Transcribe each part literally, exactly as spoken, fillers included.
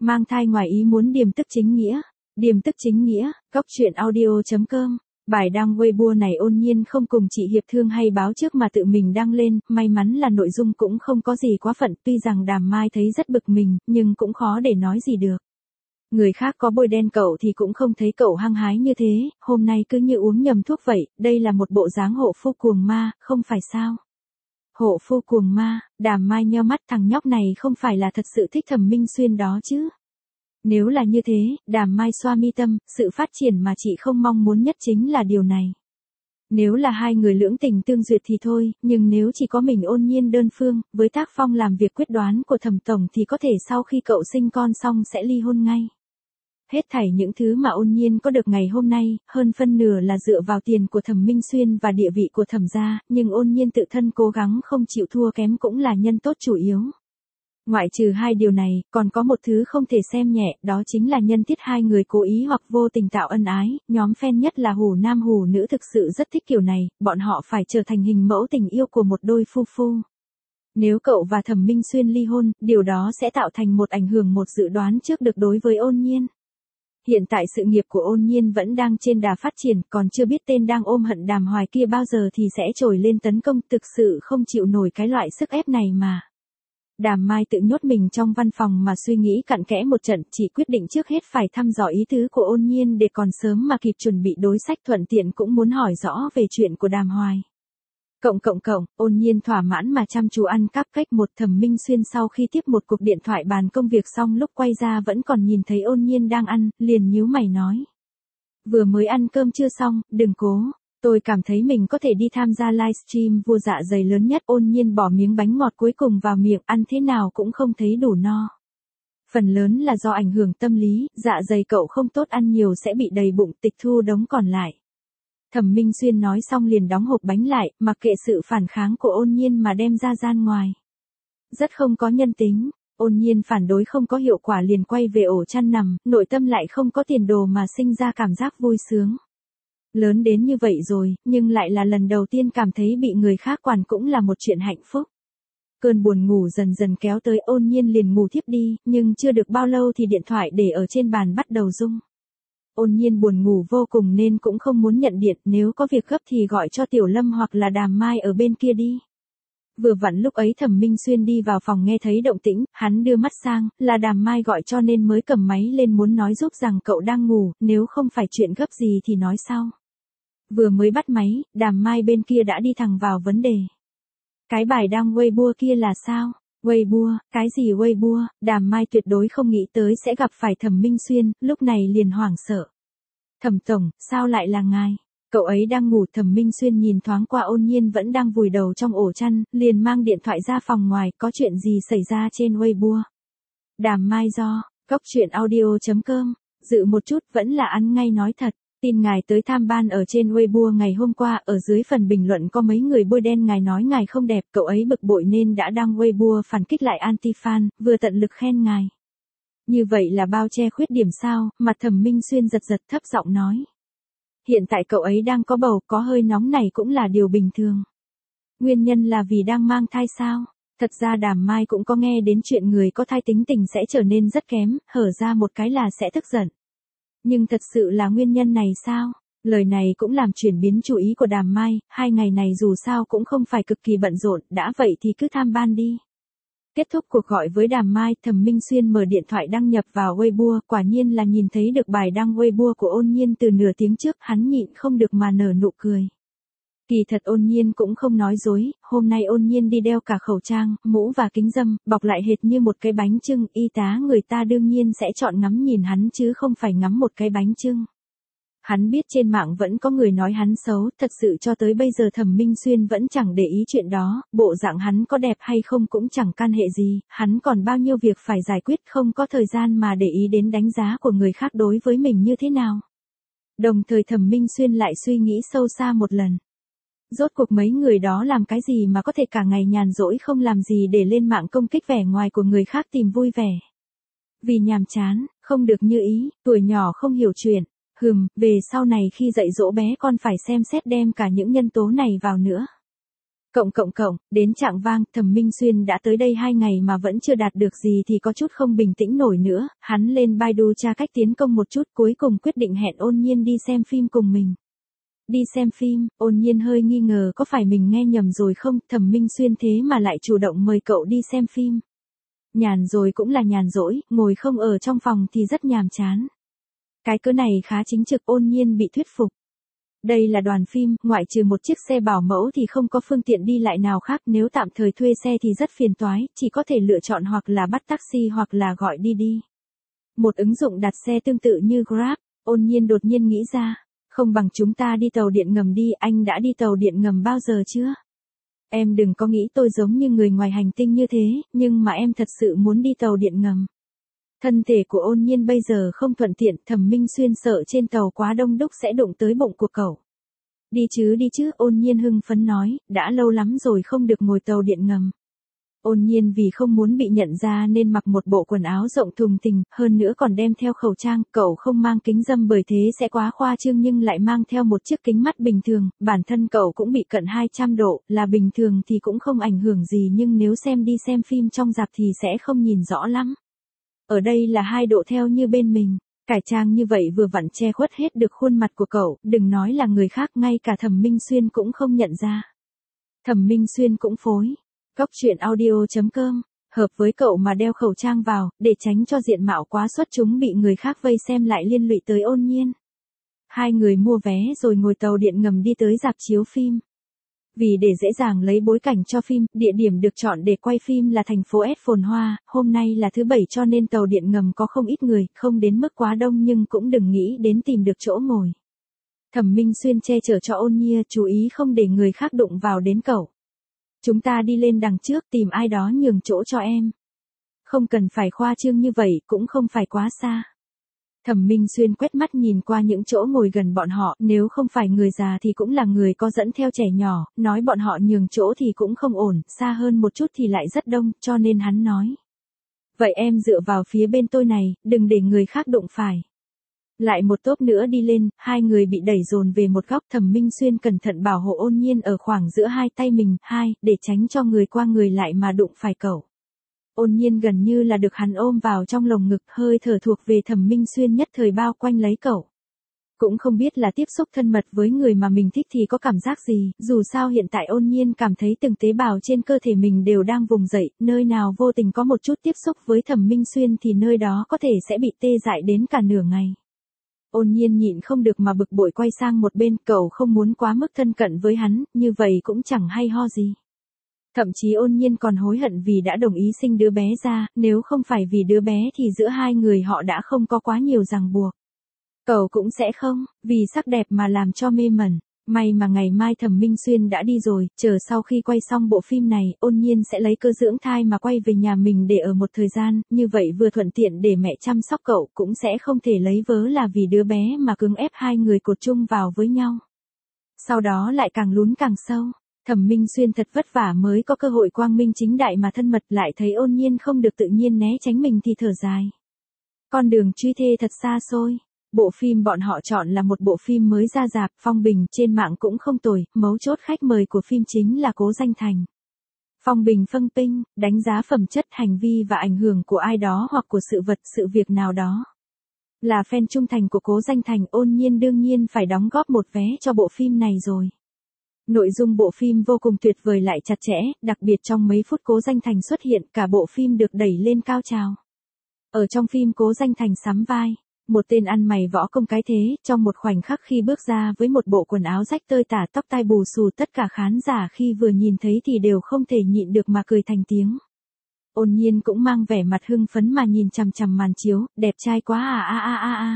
Mang thai ngoài ý muốn điềm tức chính nghĩa. Điềm tức chính nghĩa, góc truyện audio chấm com. Bài đăng Weibo này Ôn Nhiên không cùng chị Hiệp Thương hay báo trước mà tự mình đăng lên, may mắn là nội dung cũng không có gì quá phận, tuy rằng Đàm Mai thấy rất bực mình, nhưng cũng khó để nói gì được. Người khác có bôi đen cậu thì cũng không thấy cậu hăng hái như thế, hôm nay cứ như uống nhầm thuốc vậy, đây là một bộ dáng hộ phu cuồng ma, không phải sao? Hộ phu cuồng ma, Đàm Mai nheo mắt, thằng nhóc này không phải là thật sự thích Thẩm Minh Xuyên đó chứ? Nếu là như thế, Đàm Mai xoa mi tâm, sự phát triển mà chị không mong muốn nhất chính là điều này. Nếu là hai người lưỡng tình tương duyệt thì thôi, nhưng nếu chỉ có mình Ôn Nhiên đơn phương, với tác phong làm việc quyết đoán của Thẩm tổng thì có thể sau khi cậu sinh con xong sẽ ly hôn ngay. Hết thảy những thứ mà Ôn Nhiên có được ngày hôm nay, hơn phân nửa là dựa vào tiền của Thẩm Minh Xuyên và địa vị của Thẩm gia, nhưng Ôn Nhiên tự thân cố gắng không chịu thua kém cũng là nhân tố chủ yếu. Ngoại trừ hai điều này, còn có một thứ không thể xem nhẹ, đó chính là nhân tiết hai người cố ý hoặc vô tình tạo ân ái, nhóm fan nhất là hủ nam hủ nữ thực sự rất thích kiểu này, bọn họ phải trở thành hình mẫu tình yêu của một đôi phu phu. Nếu cậu và Thẩm Minh Xuyên ly hôn, điều đó sẽ tạo thành một ảnh hưởng một dự đoán trước được đối với Ôn Nhiên. Hiện tại sự nghiệp của Ôn Nhiên vẫn đang trên đà phát triển, còn chưa biết tên đang ôm hận Đàm Hoài kia bao giờ thì sẽ trồi lên tấn công, thực sự không chịu nổi cái loại sức ép này mà. Đàm Mai tự nhốt mình trong văn phòng mà suy nghĩ cặn kẽ một trận, chỉ quyết định trước hết phải thăm dò ý tứ của Ôn Nhiên để còn sớm mà kịp chuẩn bị đối sách, thuận tiện cũng muốn hỏi rõ về chuyện của Đàm Hoài. Cộng cộng cộng, Ôn Nhiên thỏa mãn mà chăm chú ăn cupcake một. Thẩm Minh Xuyên sau khi tiếp một cuộc điện thoại bàn công việc xong lúc quay ra vẫn còn nhìn thấy Ôn Nhiên đang ăn, liền nhíu mày nói. Vừa mới ăn cơm chưa xong, đừng cố. Tôi cảm thấy mình có thể đi tham gia livestream vua dạ dày lớn nhất. Ôn Nhiên bỏ miếng bánh ngọt cuối cùng vào miệng, ăn thế nào cũng không thấy đủ no. Phần lớn là do ảnh hưởng tâm lý, dạ dày cậu không tốt, ăn nhiều sẽ bị đầy bụng, tịch thu đống còn lại. Thẩm Minh Xuyên nói xong liền đóng hộp bánh lại, mặc kệ sự phản kháng của Ôn Nhiên mà đem ra gian ngoài. Rất không có nhân tính. Ôn Nhiên phản đối không có hiệu quả liền quay về ổ chăn nằm, nội tâm lại không có tiền đồ mà sinh ra cảm giác vui sướng. Lớn đến như vậy rồi, nhưng lại là lần đầu tiên cảm thấy bị người khác quản cũng là một chuyện hạnh phúc. Cơn buồn ngủ dần dần kéo tới, Ôn Nhiên liền ngủ thiếp đi, nhưng chưa được bao lâu thì điện thoại để ở trên bàn bắt đầu rung. Ôn Nhiên buồn ngủ vô cùng nên cũng không muốn nhận điện, nếu có việc gấp thì gọi cho Tiểu Lâm hoặc là Đàm Mai ở bên kia đi. Vừa vặn lúc ấy Thẩm Minh Xuyên đi vào phòng nghe thấy động tĩnh, hắn đưa mắt sang, là Đàm Mai gọi cho nên mới cầm máy lên muốn nói giúp rằng cậu đang ngủ, nếu không phải chuyện gấp gì thì nói sau. Vừa mới bắt máy, Đàm Mai bên kia đã đi thẳng vào vấn đề. Cái bài đăng Weibo kia là sao? Weibo, cái gì Weibo? Đàm Mai tuyệt đối không nghĩ tới sẽ gặp phải Thẩm Minh Xuyên, lúc này liền hoảng sợ. Thẩm tổng, sao lại là ngài? Cậu ấy đang ngủ. Thẩm Minh Xuyên nhìn thoáng qua Ôn Nhiên vẫn đang vùi đầu trong ổ chăn, liền mang điện thoại ra phòng ngoài, có chuyện gì xảy ra trên Weibo? Đàm Mai do, góc truyện audio chấm com, dự một chút vẫn là ăn ngay nói thật. Tin ngài tới tham ban ở trên Weibo ngày hôm qua, ở dưới phần bình luận có mấy người bôi đen ngài nói ngài không đẹp, cậu ấy bực bội nên đã đăng Weibo phản kích lại anti-fan, vừa tận lực khen ngài. Như vậy là bao che khuyết điểm sao? Mặt Thẩm Minh Xuyên giật giật thấp giọng nói. Hiện tại cậu ấy đang có bầu, có hơi nóng này cũng là điều bình thường. Nguyên nhân là vì đang mang thai sao? Thật ra Đàm Mai cũng có nghe đến chuyện người có thai tính tình sẽ trở nên rất kém, hở ra một cái là sẽ tức giận. Nhưng thật sự là nguyên nhân này sao? Lời này cũng làm chuyển biến chú ý của Đàm Mai, hai ngày này dù sao cũng không phải cực kỳ bận rộn, đã vậy thì cứ tham ban đi. Kết thúc cuộc gọi với Đàm Mai, Thẩm Minh Xuyên mở điện thoại đăng nhập vào Weibo, quả nhiên là nhìn thấy được bài đăng Weibo của Ôn Nhiên từ nửa tiếng trước, hắn nhịn không được mà nở nụ cười. Kỳ thật Ôn Nhiên cũng không nói dối, hôm nay Ôn Nhiên đi đeo cả khẩu trang, mũ và kính râm, bọc lại hệt như một cái bánh chưng, y tá người ta đương nhiên sẽ chọn ngắm nhìn hắn chứ không phải ngắm một cái bánh chưng. Hắn biết trên mạng vẫn có người nói hắn xấu, thật sự cho tới bây giờ Thẩm Minh Xuyên vẫn chẳng để ý chuyện đó, bộ dạng hắn có đẹp hay không cũng chẳng can hệ gì, hắn còn bao nhiêu việc phải giải quyết, không có thời gian mà để ý đến đánh giá của người khác đối với mình như thế nào. Đồng thời Thẩm Minh Xuyên lại suy nghĩ sâu xa một lần. Rốt cuộc mấy người đó làm cái gì mà có thể cả ngày nhàn rỗi không làm gì để lên mạng công kích vẻ ngoài của người khác tìm vui vẻ. Vì nhàm chán, không được như ý, tuổi nhỏ không hiểu chuyện. Hừm, về sau này khi dạy dỗ bé con phải xem xét đem cả những nhân tố này vào nữa. Cộng cộng cộng, đến chạng vang, Thẩm Minh Xuyên đã tới đây hai ngày mà vẫn chưa đạt được gì thì có chút không bình tĩnh nổi nữa, hắn lên Baidu tra cách tiến công một chút cuối cùng quyết định hẹn Ôn Nhiên đi xem phim cùng mình. Đi xem phim, Ôn Nhiên hơi nghi ngờ có phải mình nghe nhầm rồi không, Thẩm Minh Xuyên thế mà lại chủ động mời cậu đi xem phim. Nhàn rồi cũng là nhàn rỗi, ngồi không ở trong phòng thì rất nhàm chán. Cái cớ này khá chính trực, Ôn Nhiên bị thuyết phục. Đây là đoàn phim, ngoại trừ một chiếc xe bảo mẫu thì không có phương tiện đi lại nào khác, nếu tạm thời thuê xe thì rất phiền toái, chỉ có thể lựa chọn hoặc là bắt taxi hoặc là gọi đi đi. Một ứng dụng đặt xe tương tự như Grab, Ôn Nhiên đột nhiên nghĩ ra, không bằng chúng ta đi tàu điện ngầm đi, anh đã đi tàu điện ngầm bao giờ chưa? Em đừng có nghĩ tôi giống như người ngoài hành tinh như thế, nhưng mà em thật sự muốn đi tàu điện ngầm. Thân thể của Ôn Nhiên bây giờ không thuận tiện, Thẩm Minh Xuyên sợ trên tàu quá đông đúc sẽ đụng tới bụng của cậu. Đi chứ đi chứ, Ôn Nhiên hưng phấn nói, đã lâu lắm rồi không được ngồi tàu điện ngầm. Ôn Nhiên vì không muốn bị nhận ra nên mặc một bộ quần áo rộng thùng thình, hơn nữa còn đem theo khẩu trang, cậu không mang kính râm bởi thế sẽ quá khoa trương nhưng lại mang theo một chiếc kính mắt bình thường, bản thân cậu cũng bị cận hai trăm độ, là bình thường thì cũng không ảnh hưởng gì nhưng nếu xem đi xem phim trong rạp thì sẽ không nhìn rõ lắm. Ở đây là hai độ theo như bên mình, cải trang như vậy vừa vặn che khuất hết được khuôn mặt của cậu, đừng nói là người khác, ngay cả Thẩm Minh Xuyên cũng không nhận ra. Thẩm Minh Xuyên cũng phối. Góc truyện audio chấm com, hợp với cậu mà đeo khẩu trang vào, để tránh cho diện mạo quá xuất chúng bị người khác vây xem lại liên lụy tới Ôn Nhiên. Hai người mua vé rồi ngồi tàu điện ngầm đi tới rạp chiếu phim. Vì để dễ dàng lấy bối cảnh cho phim, địa điểm được chọn để quay phim là thành phố S phồn hoa, hôm nay là thứ bảy cho nên tàu điện ngầm có không ít người, không đến mức quá đông nhưng cũng đừng nghĩ đến tìm được chỗ ngồi. Thẩm Minh Xuyên che chở cho Ôn Nhiên, chú ý không để người khác đụng vào đến cậu. Chúng ta đi lên đằng trước tìm ai đó nhường chỗ cho em. Không cần phải khoa trương như vậy, cũng không phải quá xa. Thẩm Minh Xuyên quét mắt nhìn qua những chỗ ngồi gần bọn họ, nếu không phải người già thì cũng là người có dẫn theo trẻ nhỏ, nói bọn họ nhường chỗ thì cũng không ổn, xa hơn một chút thì lại rất đông, cho nên hắn nói. Vậy em dựa vào phía bên tôi này, đừng để người khác đụng phải. Lại một tốp nữa đi lên, hai người bị đẩy dồn về một góc, Thẩm Minh Xuyên cẩn thận bảo hộ Ôn Nhiên ở khoảng giữa hai tay mình, hai, để tránh cho người qua người lại mà đụng phải cậu. Ôn Nhiên gần như là được hắn ôm vào trong lồng ngực, hơi thở thuộc về Thẩm Minh Xuyên nhất thời bao quanh lấy cậu. Cũng không biết là tiếp xúc thân mật với người mà mình thích thì có cảm giác gì, dù sao hiện tại Ôn Nhiên cảm thấy từng tế bào trên cơ thể mình đều đang vùng dậy, nơi nào vô tình có một chút tiếp xúc với Thẩm Minh Xuyên thì nơi đó có thể sẽ bị tê dại đến cả nửa ngày. Ôn Nhiên nhịn không được mà bực bội quay sang một bên, cậu không muốn quá mức thân cận với hắn, như vậy cũng chẳng hay ho gì. Thậm chí Ôn Nhiên còn hối hận vì đã đồng ý sinh đứa bé ra, nếu không phải vì đứa bé thì giữa hai người họ đã không có quá nhiều ràng buộc. Cậu cũng sẽ không, vì sắc đẹp mà làm cho mê mẩn. May mà ngày mai Thẩm Minh Xuyên đã đi rồi, chờ sau khi quay xong bộ phim này, Ôn Nhiên sẽ lấy cơ dưỡng thai mà quay về nhà mình để ở một thời gian, như vậy vừa thuận tiện để mẹ chăm sóc cậu, cũng sẽ không thể lấy vớ là vì đứa bé mà cưỡng ép hai người cột chung vào với nhau. Sau đó lại càng lún càng sâu, Thẩm Minh Xuyên thật vất vả mới có cơ hội quang minh chính đại mà thân mật, lại thấy Ôn Nhiên không được tự nhiên né tránh mình thì thở dài. Con đường truy thê thật xa xôi. Bộ phim bọn họ chọn là một bộ phim mới ra rạp, phong bình trên mạng cũng không tồi, mấu chốt khách mời của phim chính là Cố Danh Thành. Phong bình phân tinh, đánh giá phẩm chất, hành vi và ảnh hưởng của ai đó hoặc của sự vật, sự việc nào đó. Là fan trung thành của Cố Danh Thành, Ôn Nhiên đương nhiên phải đóng góp một vé cho bộ phim này rồi. Nội dung bộ phim vô cùng tuyệt vời lại chặt chẽ, đặc biệt trong mấy phút Cố Danh Thành xuất hiện, cả bộ phim được đẩy lên cao trào. Ở trong phim Cố Danh Thành sắm vai một tên ăn mày võ công cái thế, trong một khoảnh khắc khi bước ra với một bộ quần áo rách tơi tả, tóc tai bù xù, tất cả khán giả khi vừa nhìn thấy thì đều không thể nhịn được mà cười thành tiếng. Ôn Nhiên cũng mang vẻ mặt hưng phấn mà nhìn chằm chằm màn chiếu, đẹp trai quá à a a a a.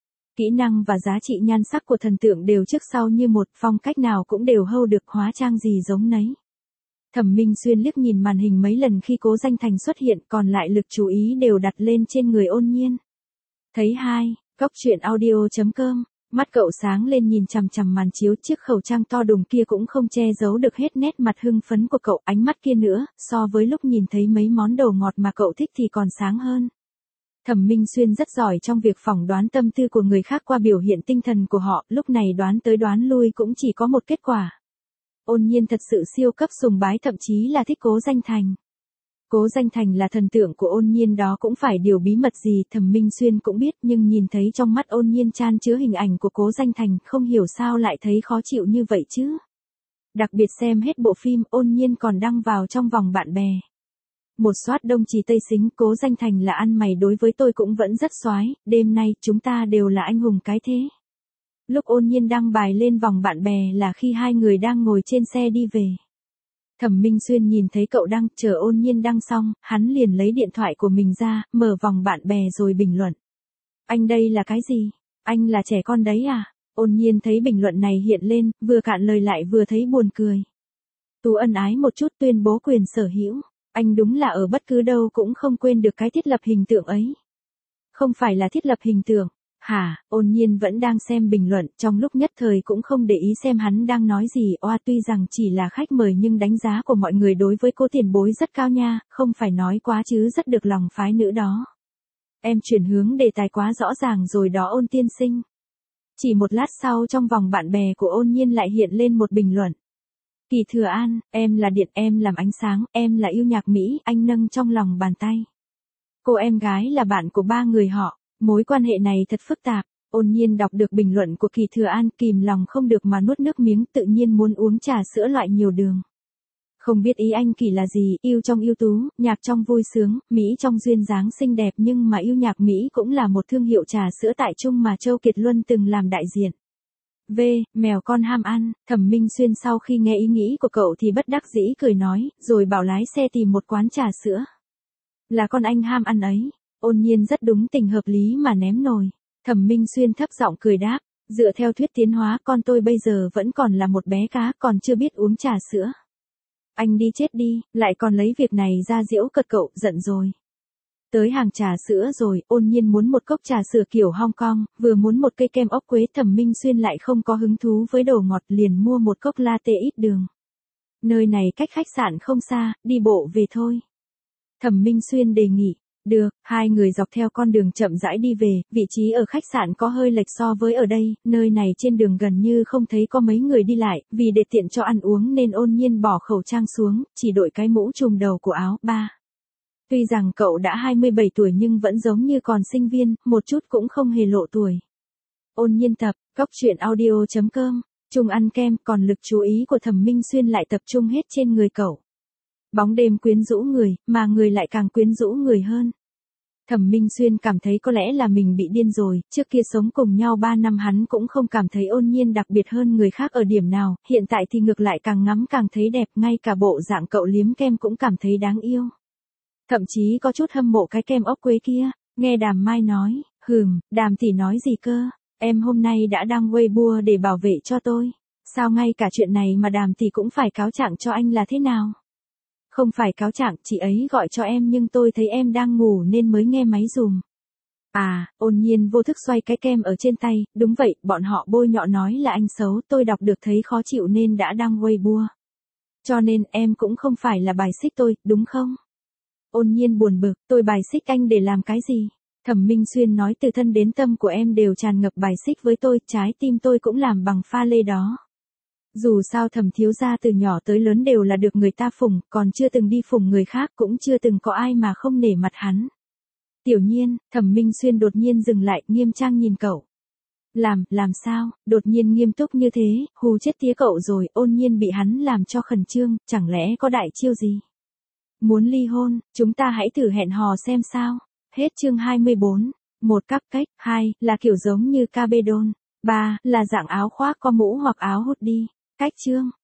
Kỹ năng và giá trị nhan sắc của thần tượng đều trước sau như một, phong cách nào cũng đều hâu được, hóa trang gì giống nấy. Thẩm Minh Xuyên liếc nhìn màn hình mấy lần khi Cố Danh Thành xuất hiện, còn lại lực chú ý đều đặt lên trên người Ôn Nhiên. Thấy hai, góc truyện audio chấm com, mắt cậu sáng lên nhìn chằm chằm màn chiếu, chiếc khẩu trang to đùng kia cũng không che giấu được hết nét mặt hưng phấn của cậu, ánh mắt kia nữa, so với lúc nhìn thấy mấy món đồ ngọt mà cậu thích thì còn sáng hơn. Thẩm Minh Xuyên rất giỏi trong việc phỏng đoán tâm tư của người khác qua biểu hiện tinh thần của họ, lúc này đoán tới đoán lui cũng chỉ có một kết quả. Ôn Nhiên thật sự siêu cấp sùng bái, thậm chí là thích Cố Danh Thành. Cố Danh Thành là thần tượng của Ôn Nhiên, đó cũng phải điều bí mật gì Thẩm Minh Xuyên cũng biết, nhưng nhìn thấy trong mắt Ôn Nhiên chan chứa hình ảnh của Cố Danh Thành, không hiểu sao lại thấy khó chịu như vậy chứ. Đặc biệt xem hết bộ phim, Ôn Nhiên còn đăng vào trong vòng bạn bè. Một soát đông trì tây xính, Cố Danh Thành là ăn mày đối với tôi cũng vẫn rất soái, đêm nay chúng ta đều là anh hùng cái thế. Lúc Ôn Nhiên đăng bài lên vòng bạn bè là khi hai người đang ngồi trên xe đi về. Thẩm Minh Xuyên nhìn thấy cậu đăng, chờ Ôn Nhiên đăng xong, hắn liền lấy điện thoại của mình ra, mở vòng bạn bè rồi bình luận. Anh đây là cái gì? Anh là trẻ con đấy à? Ôn Nhiên thấy bình luận này hiện lên, vừa cạn lời lại vừa thấy buồn cười. Tú ân ái một chút tuyên bố quyền sở hữu. Anh đúng là ở bất cứ đâu cũng không quên được cái thiết lập hình tượng ấy. Không phải là thiết lập hình tượng. Hả, Ôn Nhiên vẫn đang xem bình luận, trong lúc nhất thời cũng không để ý xem hắn đang nói gì. Oa, tuy rằng chỉ là khách mời nhưng đánh giá của mọi người đối với cô tiền bối rất cao nha, không phải nói quá chứ rất được lòng phái nữ đó. Em chuyển hướng đề tài quá rõ ràng rồi đó Ôn tiên sinh. Chỉ một lát sau trong vòng bạn bè của Ôn Nhiên lại hiện lên một bình luận. Kỳ Thừa An, em là điện, em làm ánh sáng, em là yêu nhạc Mỹ, anh nâng trong lòng bàn tay. Cô em gái là bạn của ba người họ, mối quan hệ này thật phức tạp. Ôn Nhiên đọc được bình luận của Kỳ Thừa An, kìm lòng không được mà nuốt nước miếng, tự nhiên muốn uống trà sữa loại nhiều đường. Không biết ý anh Kỳ là gì, yêu trong ưu tú, nhạc trong vui sướng, Mỹ trong duyên dáng xinh đẹp, nhưng mà yêu nhạc Mỹ cũng là một thương hiệu trà sữa tại Trung mà Châu Kiệt Luân từng làm đại diện. V, mèo con ham ăn. Thẩm Minh Xuyên sau khi nghe ý nghĩ của cậu thì bất đắc dĩ cười nói, rồi bảo lái xe tìm một quán trà sữa. Là con anh ham ăn ấy. Ôn Nhiên rất đúng tình hợp lý mà ném nồi. Thẩm Minh Xuyên thấp giọng cười đáp, dựa theo thuyết tiến hóa con tôi bây giờ vẫn còn là một bé cá, còn chưa biết uống trà sữa. Anh đi chết đi, lại còn lấy việc này ra giễu cợt cậu, giận rồi. Tới hàng trà sữa rồi, Ôn Nhiên muốn một cốc trà sữa kiểu Hong Kong, vừa muốn một cây kem ốc quế. Thẩm Minh Xuyên lại không có hứng thú với đồ ngọt, liền mua một cốc latte ít đường. Nơi này cách khách sạn không xa, đi bộ về thôi. Thẩm Minh Xuyên đề nghị. Được, hai người dọc theo con đường chậm rãi đi về, vị trí ở khách sạn có hơi lệch so với ở đây, nơi này trên đường gần như không thấy có mấy người đi lại, vì để tiện cho ăn uống nên Ôn Nhiên bỏ khẩu trang xuống, chỉ đội cái mũ trùm đầu của áo ba. Tuy rằng cậu đã hai mươi bảy tuổi nhưng vẫn giống như còn sinh viên, một chút cũng không hề lộ tuổi. Ôn Nhiên tập, góc truyện audio chấm com, chung ăn kem, còn lực chú ý của Thẩm Minh Xuyên lại tập trung hết trên người cậu. Bóng đêm quyến rũ người, mà người lại càng quyến rũ người hơn. Thẩm Minh Xuyên cảm thấy có lẽ là mình bị điên rồi, trước kia sống cùng nhau ba năm hắn cũng không cảm thấy Ôn Nhiên đặc biệt hơn người khác ở điểm nào, hiện tại thì ngược lại càng ngắm càng thấy đẹp, ngay cả bộ dạng cậu liếm kem cũng cảm thấy đáng yêu. Thậm chí có chút hâm mộ cái kem ốc quế kia, nghe Đàm Mai nói, hừm, Đàm tỷ nói gì cơ, em hôm nay đã đăng Weibo để bảo vệ cho tôi, sao ngay cả chuyện này mà Đàm tỷ cũng phải cáo trạng cho anh là thế nào? Không phải cáo trạng, chị ấy gọi cho em nhưng tôi thấy em đang ngủ nên mới nghe máy dùm. À, Ôn Nhiên vô thức xoay cái kem ở trên tay, đúng vậy, bọn họ bôi nhọ nói là anh xấu, tôi đọc được thấy khó chịu nên đã đăng Weibo. Cho nên em cũng không phải là bài xích tôi, đúng không? Ôn Nhiên buồn bực, tôi bài xích anh để làm cái gì? Thẩm Minh Xuyên nói từ thân đến tâm của em đều tràn ngập bài xích với tôi, trái tim tôi cũng làm bằng pha lê đó. Dù sao Thẩm thiếu gia từ nhỏ tới lớn đều là được người ta phụng, còn chưa từng đi phụng người khác, cũng chưa từng có ai mà không nể mặt hắn. Tiểu Nhiên, Thẩm Minh Xuyên đột nhiên dừng lại, nghiêm trang nhìn cậu. Làm, làm sao, đột nhiên nghiêm túc như thế, hù chết tía cậu rồi. Ôn Nhiên bị hắn làm cho khẩn trương, chẳng lẽ có đại chiêu gì? Muốn ly hôn, chúng ta hãy thử hẹn hò xem sao. Hết chương hai mươi bốn. Một cupcake, hai là kiểu giống như cabedon, ba là dạng áo khoác có mũ hoặc áo hoodie. Cách chương